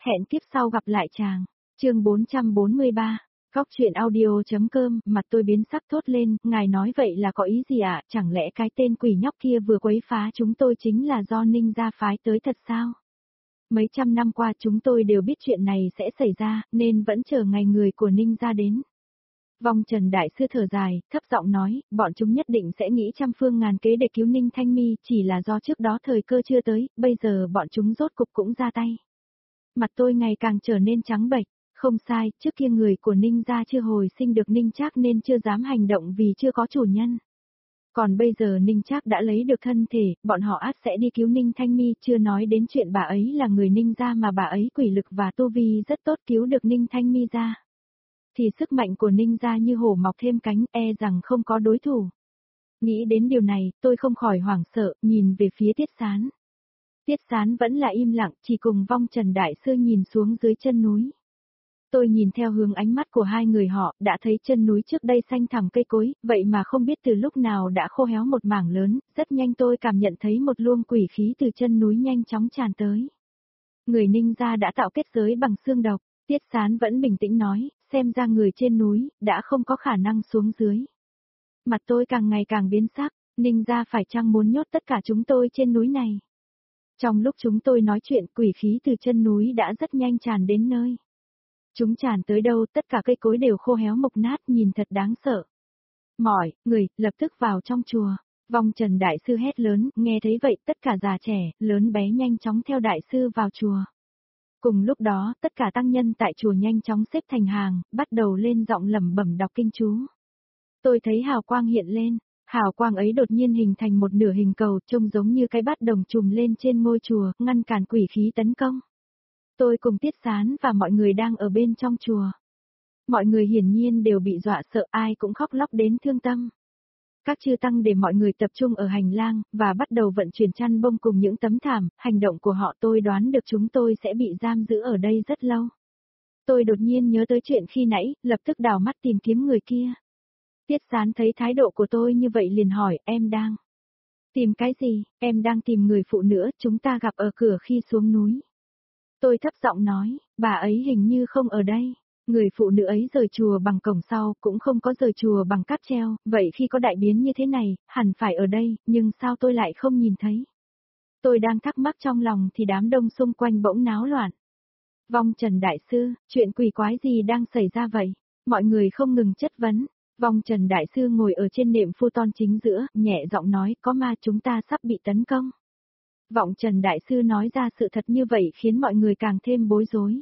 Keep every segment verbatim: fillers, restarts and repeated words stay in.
Hẹn tiếp sau gặp lại chàng. Chương bốn trăm bốn mươi ba. Góc truyện audio.com, mặt tôi biến sắc thốt lên, ngài nói vậy là có ý gì ạ, à? Chẳng lẽ cái tên quỷ nhóc kia vừa quấy phá chúng tôi chính là do Ninh gia phái tới thật sao? Mấy trăm năm qua chúng tôi đều biết chuyện này sẽ xảy ra, nên vẫn chờ ngày người của Ninh gia đến. Vong Trần Đại Sư thở dài, thấp giọng nói, bọn chúng nhất định sẽ nghĩ trăm phương ngàn kế để cứu Ninh Thanh Mi, chỉ là do trước đó thời cơ chưa tới, bây giờ bọn chúng rốt cục cũng ra tay. Mặt tôi ngày càng trở nên trắng bệch. Không sai, trước kia người của Ninh gia chưa hồi sinh được Ninh Trác nên chưa dám hành động vì chưa có chủ nhân. Còn bây giờ Ninh Trác đã lấy được thân thể, bọn họ ắt sẽ đi cứu Ninh Thanh Mi, chưa nói đến chuyện bà ấy là người Ninh gia mà bà ấy quỷ lực và tu vi rất tốt cứu được Ninh Thanh Mi ra. Thì sức mạnh của Ninh gia như hổ mọc thêm cánh, e rằng không có đối thủ. Nghĩ đến điều này, tôi không khỏi hoảng sợ, nhìn về phía Tiết Sán. Tiết Sán vẫn là im lặng, chỉ cùng Vong Trần Đại Sư nhìn xuống dưới chân núi. Tôi nhìn theo hướng ánh mắt của hai người họ, đã thấy chân núi trước đây xanh thẳm cây cối, vậy mà không biết từ lúc nào đã khô héo một mảng lớn, rất nhanh tôi cảm nhận thấy một luồng quỷ khí từ chân núi nhanh chóng tràn tới. Người Ninh gia đã tạo kết giới bằng xương độc, Tiết Sán vẫn bình tĩnh nói, xem ra người trên núi, đã không có khả năng xuống dưới. Mặt tôi càng ngày càng biến sắc, Ninh gia phải chăng muốn nhốt tất cả chúng tôi trên núi này. Trong lúc chúng tôi nói chuyện, quỷ khí từ chân núi đã rất nhanh tràn đến nơi. Chúng tràn tới đâu tất cả cây cối đều khô héo mục nát nhìn thật đáng sợ. Mỏi, người, lập tức vào trong chùa. Vong Trần Đại Sư hét lớn, nghe thấy vậy tất cả già trẻ, lớn bé nhanh chóng theo Đại Sư vào chùa. Cùng lúc đó, tất cả tăng nhân tại chùa nhanh chóng xếp thành hàng, bắt đầu lên giọng lẩm bẩm đọc kinh chú. Tôi thấy hào quang hiện lên, hào quang ấy đột nhiên hình thành một nửa hình cầu trông giống như cái bát đồng trùm lên trên ngôi chùa, ngăn cản quỷ khí tấn công. Tôi cùng Tiết Sán và mọi người đang ở bên trong chùa. Mọi người hiển nhiên đều bị dọa sợ, ai cũng khóc lóc đến thương tâm. Các chư tăng để mọi người tập trung ở hành lang, và bắt đầu vận chuyển chăn bông cùng những tấm thảm, hành động của họ tôi đoán được chúng tôi sẽ bị giam giữ ở đây rất lâu. Tôi đột nhiên nhớ tới chuyện khi nãy, lập tức đảo mắt tìm kiếm người kia. Tiết Sán thấy thái độ của tôi như vậy liền hỏi, em đang tìm cái gì, em đang tìm người phụ nữ chúng ta gặp ở cửa khi xuống núi. Tôi thấp giọng nói, bà ấy hình như không ở đây. Người phụ nữ ấy rời chùa bằng cổng sau, cũng không có rời chùa bằng cáp treo, vậy khi có đại biến như thế này, hẳn phải ở đây, nhưng sao tôi lại không nhìn thấy? Tôi đang thắc mắc trong lòng thì đám đông xung quanh bỗng náo loạn. Vong Trần Đại Sư, chuyện quỷ quái gì đang xảy ra vậy? Mọi người không ngừng chất vấn. Vong Trần Đại Sư ngồi ở trên nệm futon chính giữa, nhẹ giọng nói, có ma chúng ta sắp bị tấn công. Vọng Trần Đại Sư nói ra sự thật như vậy khiến mọi người càng thêm bối rối.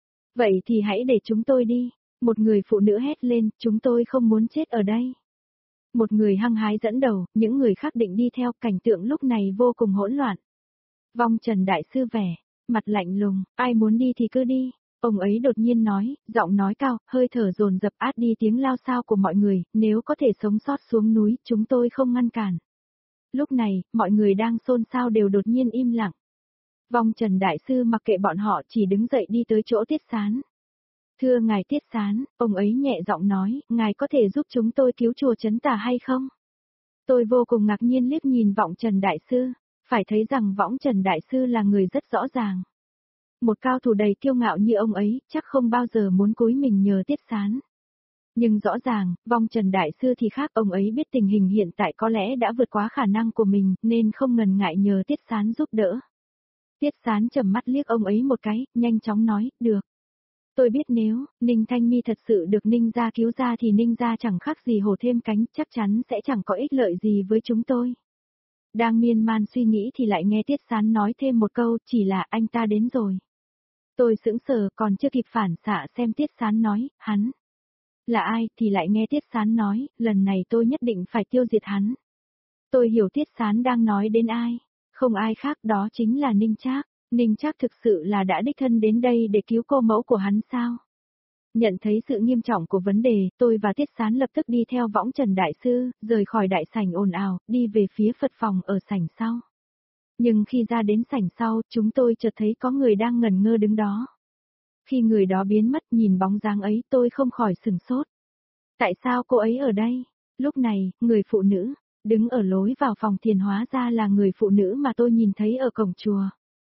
Vậy thì hãy để chúng tôi đi. Một người phụ nữ hét lên, chúng tôi không muốn chết ở đây. Một người hăng hái dẫn đầu, những người khác định đi theo, cảnh tượng lúc này vô cùng hỗn loạn. Vong Trần Đại Sư vẻ, mặt lạnh lùng, ai muốn đi thì cứ đi. Ông ấy đột nhiên nói, giọng nói cao, hơi thở dồn dập át đi tiếng lao xao của mọi người, nếu có thể sống sót xuống núi, chúng tôi không ngăn cản. Lúc này, mọi người đang xôn xao đều đột nhiên im lặng. Vong Trần Đại Sư mặc kệ bọn họ chỉ đứng dậy đi tới chỗ Tiết Sán. Thưa ngài Tiết Sán, ông ấy nhẹ giọng nói, ngài có thể giúp chúng tôi cứu chùa Trấn Tà hay không? Tôi vô cùng ngạc nhiên liếc nhìn Vọng Trần Đại Sư, phải thấy rằng Võng Trần Đại Sư là người rất rõ ràng. Một cao thủ đầy kiêu ngạo như ông ấy, chắc không bao giờ muốn cúi mình nhờ Tiết Sán. Nhưng rõ ràng, Vong Trần Đại Sư thì khác, ông ấy biết tình hình hiện tại có lẽ đã vượt quá khả năng của mình, nên không ngần ngại nhờ Tiết Sán giúp đỡ. Tiết Sán trầm mắt liếc ông ấy một cái, nhanh chóng nói, được. Tôi biết nếu, Ninh Thanh Mi thật sự được Ninh gia cứu ra thì Ninh gia chẳng khác gì hổ thêm cánh, chắc chắn sẽ chẳng có ích lợi gì với chúng tôi. Đang miên man suy nghĩ thì lại nghe Tiết Sán nói thêm một câu, chỉ là anh ta đến rồi. Tôi sững sờ, còn chưa kịp phản xạ xem Tiết Sán nói, hắn là ai, thì lại nghe Tiết Sán nói, lần này tôi nhất định phải tiêu diệt hắn. Tôi hiểu Tiết Sán đang nói đến ai, không ai khác đó chính là Ninh Trác. Ninh Trác thực sự là đã đích thân đến đây để cứu cô mẫu của hắn sao? Nhận thấy sự nghiêm trọng của vấn đề, tôi và Tiết Sán lập tức đi theo Võng Trần Đại Sư, rời khỏi đại sảnh ồn ào, đi về phía Phật phòng ở sảnh sau. Nhưng khi ra đến sảnh sau, chúng tôi chợt thấy có người đang ngẩn ngơ đứng đó. Khi người đó biến mất nhìn bóng dáng ấy tôi không khỏi sửng sốt. Tại sao cô ấy ở đây? Lúc này, người phụ nữ, đứng ở lối vào phòng thiền hóa ra là người phụ nữ mà tôi nhìn thấy ở cổng chùa.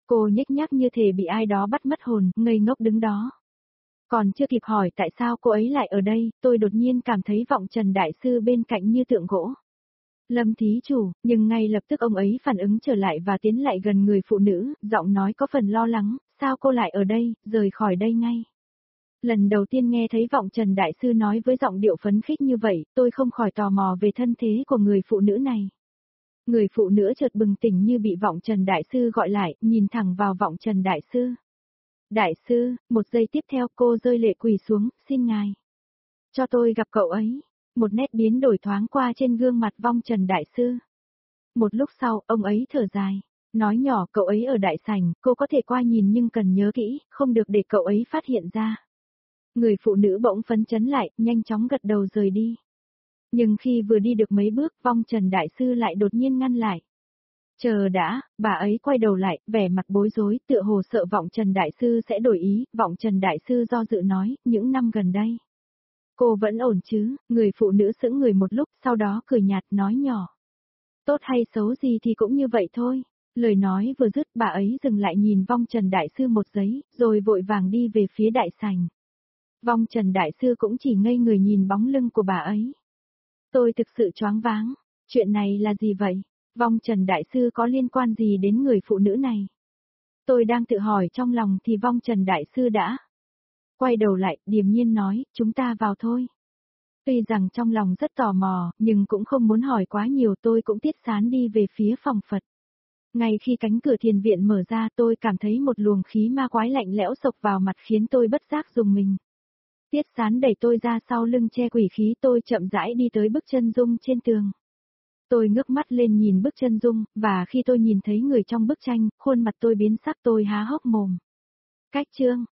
Cô nhếch nhác như thể bị ai đó bắt mất hồn, ngây ngốc đứng đó. Còn chưa kịp hỏi tại sao cô ấy lại ở đây, tôi đột nhiên cảm thấy vọng Trần Đại Sư bên cạnh như tượng gỗ. Lâm thí chủ, nhưng ngay lập tức ông ấy phản ứng trở lại và tiến lại gần người phụ nữ, giọng nói có phần lo lắng, sao cô lại ở đây, rời khỏi đây ngay. Lần đầu tiên nghe thấy vọng Trần Đại Sư nói với giọng điệu phấn khích như vậy, tôi không khỏi tò mò về thân thế của người phụ nữ này. Người phụ nữ chợt bừng tỉnh như bị vọng Trần Đại Sư gọi lại, nhìn thẳng vào vọng Trần Đại Sư. Đại sư, một giây tiếp theo cô rơi lệ quỳ xuống, xin ngài. Cho tôi gặp cậu ấy. Một nét biến đổi thoáng qua trên gương mặt vong Trần Đại Sư. Một lúc sau, ông ấy thở dài. Nói nhỏ cậu ấy ở đại sảnh, cô có thể qua nhìn nhưng cần nhớ kỹ, không được để cậu ấy phát hiện ra. Người phụ nữ bỗng phấn chấn lại, nhanh chóng gật đầu rời đi. Nhưng khi vừa đi được mấy bước, vong Trần Đại Sư lại đột nhiên ngăn lại. Chờ đã, bà ấy quay đầu lại, vẻ mặt bối rối, tựa hồ sợ vọng Trần Đại Sư sẽ đổi ý, vọng Trần Đại Sư do dự nói, những năm gần đây. Cô vẫn ổn chứ, người phụ nữ sững người một lúc, sau đó cười nhạt nói nhỏ. Tốt hay xấu gì thì cũng như vậy thôi. Lời nói vừa dứt bà ấy dừng lại nhìn vong Trần Đại Sư một giây, rồi vội vàng đi về phía đại sảnh. Vong Trần Đại Sư cũng chỉ ngây người nhìn bóng lưng của bà ấy. Tôi thực sự choáng váng, chuyện này là gì vậy? Vong Trần Đại Sư có liên quan gì đến người phụ nữ này? Tôi đang tự hỏi trong lòng thì vong Trần Đại Sư đã quay đầu lại, điềm nhiên nói, chúng ta vào thôi. Tuy rằng trong lòng rất tò mò, nhưng cũng không muốn hỏi quá nhiều, tôi cũng tiết sán đi về phía phòng Phật. Ngay khi cánh cửa thiền viện mở ra tôi cảm thấy một luồng khí ma quái lạnh lẽo sộc vào mặt khiến tôi bất giác rùng mình. Tiết sán đẩy tôi ra sau lưng che quỷ khí, tôi chậm rãi đi tới bức chân dung trên tường. Tôi ngước mắt lên nhìn bức chân dung, và khi tôi nhìn thấy người trong bức tranh, khuôn mặt tôi biến sắc, tôi há hốc mồm. Cách chương,